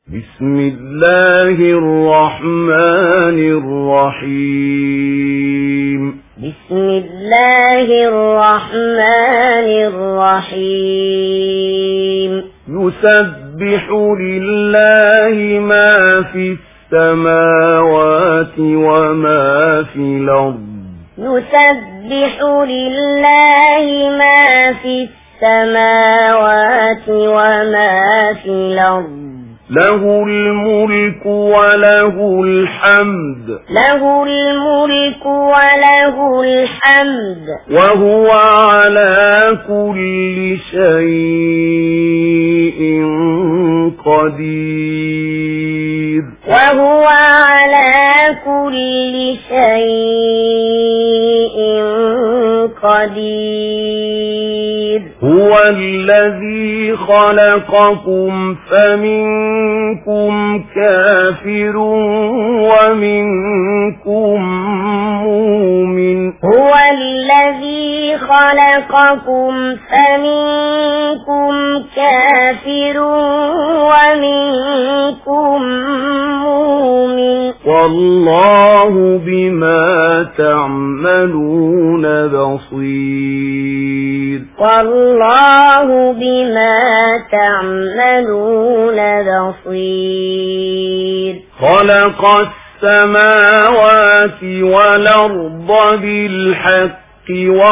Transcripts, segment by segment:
بسم الله الرحمن الرحيم. بسم الله الرحمن الرحيم. يسبح لله ما في السماوات وما في الأرض. يسبح لله ما في السماوات وما في الأرض. له الملك وله الحمد. له الملك وله الحمد. وهو على كل شيء قدير. وهو على كل شيء قدير. هو الذي خلقكم فمنكم كافر ومنكم مؤمن. هو الذي خلقكم فمنكم كافر ومنكم مؤمن. والله بما تعملون بصير. والله بما تعملون بصير. خلق السماوات والأرض بالحق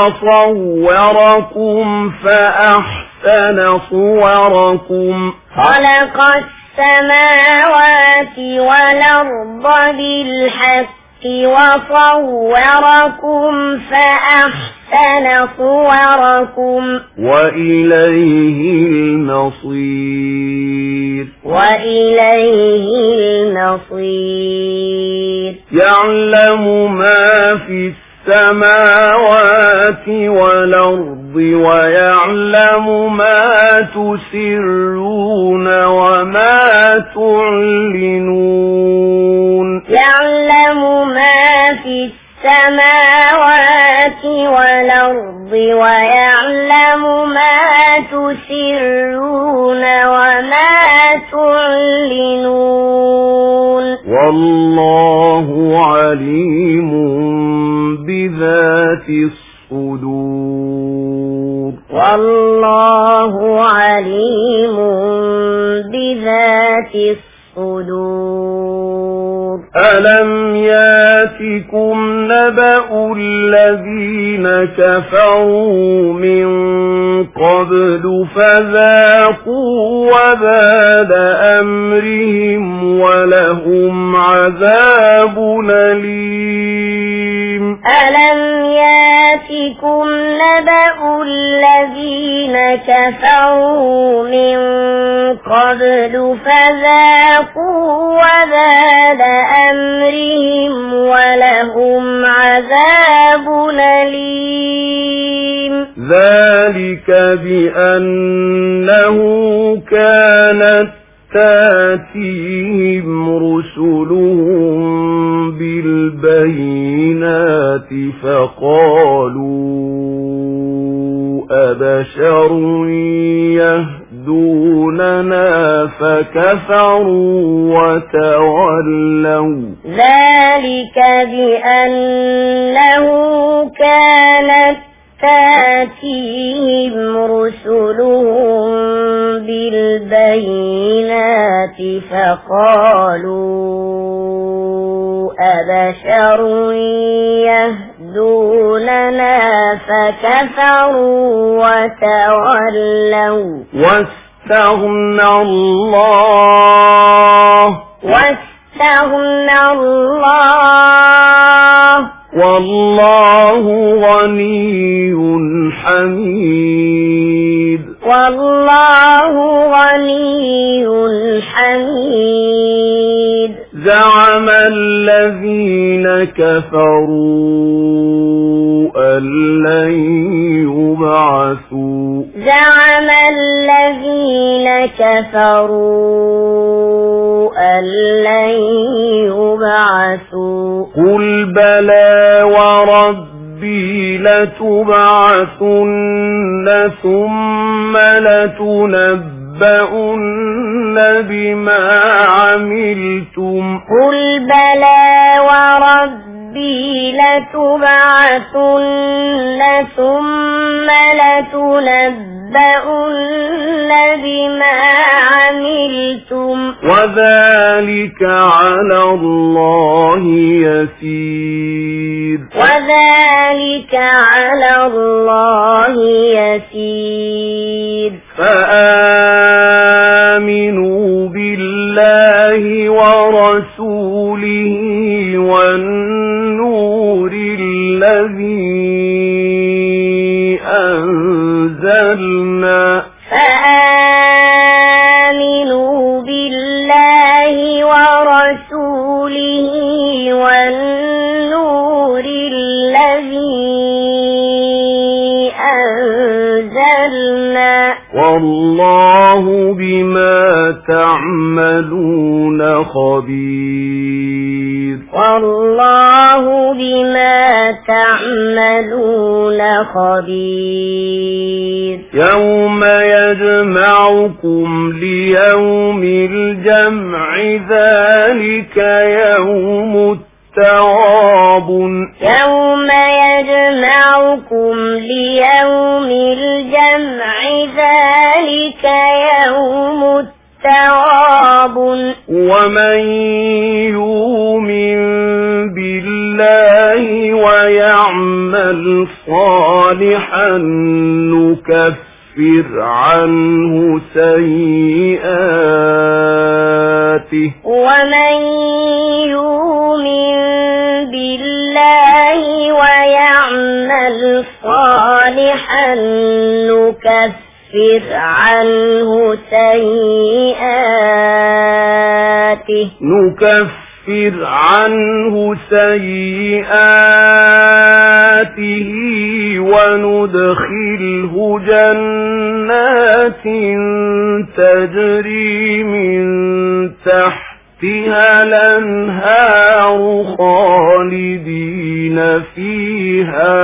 وصوركم فأحسن صوركم. خلق السماوات والأرض بالحق وصوركم فأحسن صوركم. وإليه المصير. وإليه المصير. يعلم ما في السماوات والأرض ويعلم ما تسرون وما تعلنون. يعلم ما في السماوات والأرض ويعلم ما تسرون وما تعلنون. والله عليم بذات الصدور. والله عليم بذات الصدور. ألم ياتكم نبأ الذين كفروا من قبل فذاقوا وبال أمرهم ولهم عذاب أليم. ألم ياتكم نبأ الذين كفروا من قبل فذاقوا وبال أمرهم ولهم عذاب أليم. ذلك بأنه كانت تاتيهم رسلهم بالبينات فقالوا أبشر يهدوننا فكفروا وتولوا. ذلك بأنه كانت تاتيهم رسلهم بالبينات فقالوا أبشر يهدوننا فكفروا وتولوا. واستغنى الله. واستغنى الله. والله غني حميد. والله غني حميد. زعم الذين كفروا أن لن يبعثوا. زعم الذين كفروا أن لن يبعثوا. قل بلى وربي لتبعثن ثم لتنبؤن بما عملتم قل بلى وربي لتبعثن ثم لتنبؤن بما عملتم وذلك على الله يسير فآمنوا بالله ورسوله والنور الذي أنزلنا فآمنوا بالله ورسوله والنور الذي أنزلنا والله بما تعملون خبير يوم يجمعكم ليوم الجمع ذلك يوم التغابن يوم يجمعكم ليوم الجمع ذلك يوم التغابن ومن يؤمن بالله ويعمل صالحا نكفر عنه سيئاته ومن يؤمن بالله ويعمل صالحا نكفر عنه سيئاته وندخله جنات تجري من تحتها الأنهار خالدين فيها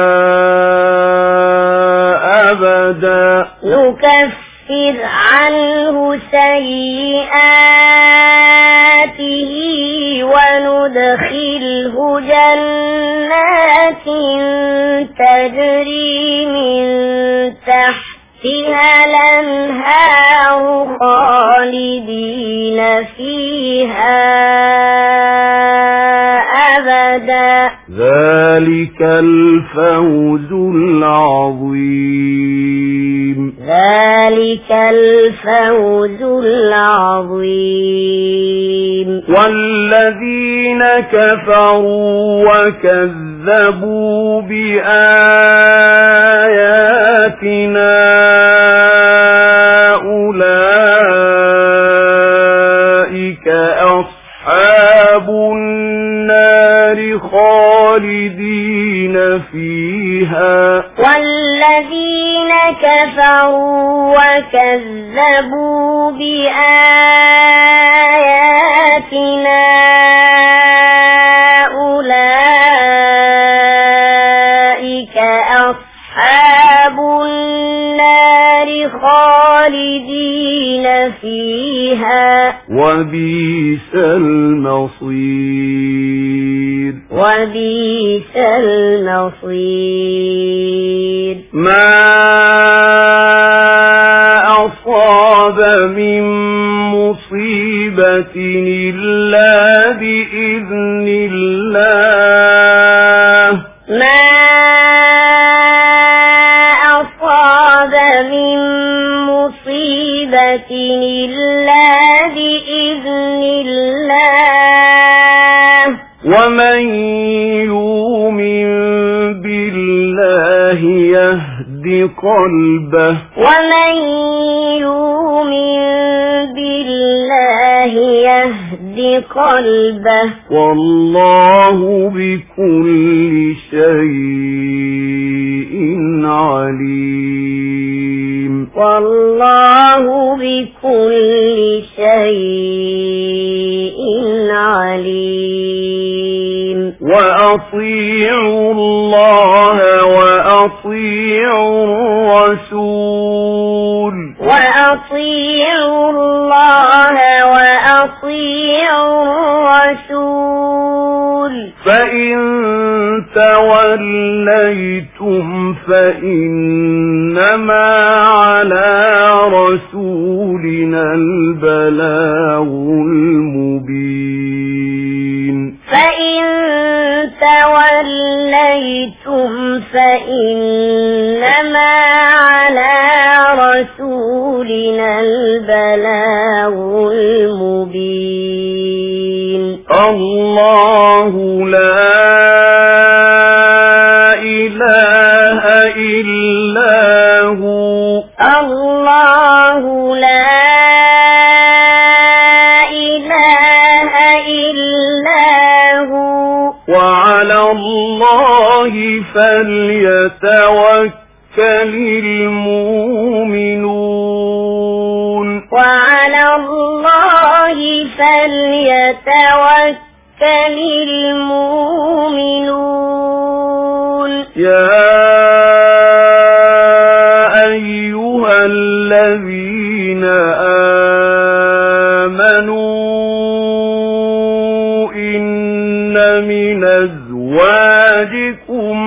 أبدا نكفر عنه سيئاته وندخله جنات تجري من تحتها الأنهار خالدين فيها أبدا ذلك الفوز العظيم والذين كفروا وكذبوا بآياتنا أولئك أصحاب النار خالدين فيها والذين كفروا وكذبوا بآياتنا أولئك أصحاب النار خالدين فيها وبئس المصير ما أصاب من مصيبة إلا بإذن الله ما أصاب من مصيبة إلا بإذن الله ومن يؤمن بالله يهد قلبه والله بكل شيء عليم وأطيعوا الله وأطيعوا الرسول وأطيعوا الله وأطيعوا الرسول فإن توليتم فإنما على رسولنا البلاغ المبين فإن توليتم فإنما على رسولنا البلاغ المبين الله لا إله إلا هو الله لا إله إلا هو وعلى الله فليتوكل المؤمنون وعلى الله فليتوكل المؤمنون يا أيها الذين آمنوا إن من أزواجكم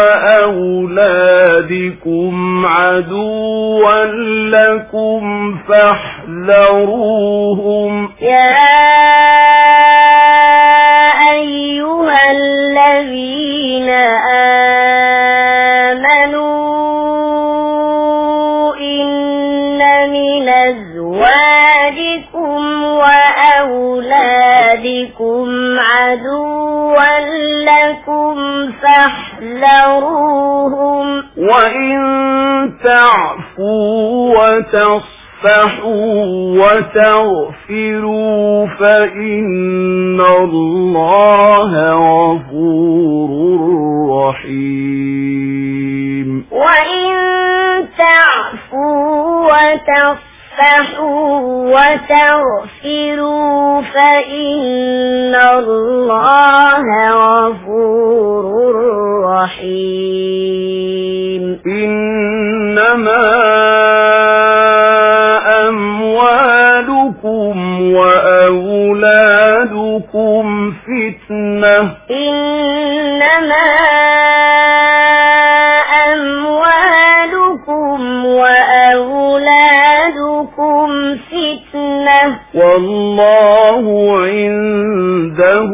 وأولادكم عدوا لكم فاحذروهم يا أيها الذين آمنوا إن من أزواجكم وأولادكم عدوا لكم فاحذروهم وإن تعفوا وتصفحوا وتغفروا فإن الله غفور رحيم وإن تعفوا وتصفحوا وتغفروا فإن الله غفور رحيم إنما أموالكم وأولادكم فتنة إنما أموالكم وأولادكم فتنة والله عنده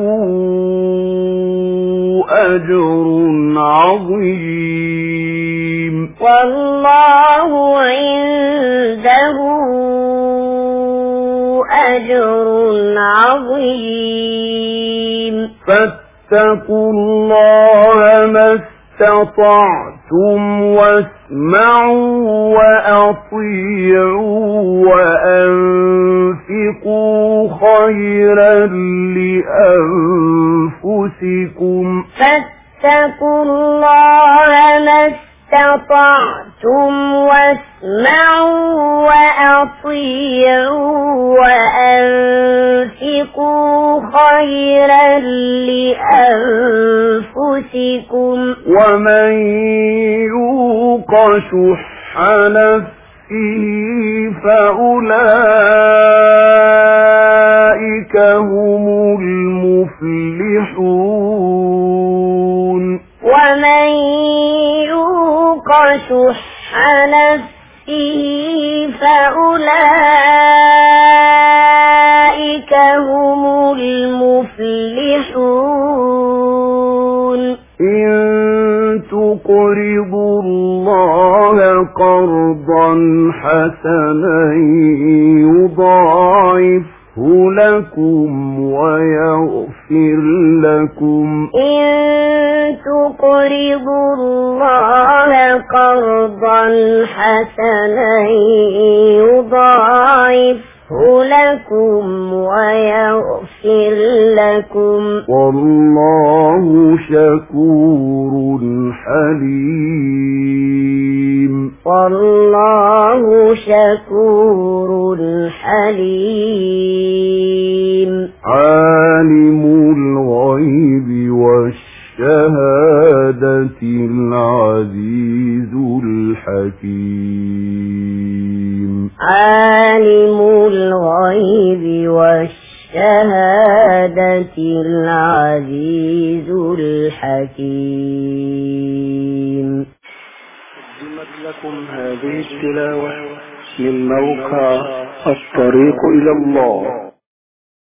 أجر عظيم والله عنده أجر عظيم فاتقوا الله ما استطعتم واسمعوا وأطيعوا وأنفقوا خيرا لأنفسكم فاتقوا الله ما استطعتم واسمعوا وأطيعوا وأنفقوا خيرا لأنفسكم ومن يوق شح نفسه فأولئك هم المفلحون ومن يوق شح نفسه فأولئك هم المفلحون إن تقرضوا الله قرضا حسنا يضاعفه لكم ويغفر لكم إن تقرضوا الله قرضا حسنا يضاعفه لكم ويغفر لكم والله شكور حليم والله شكور حليم عالم الغيب والشهادة العزيز شهادة العزيز الحكيم. قدمت لكم هذه التلاوة من موقع الطريق إلى الله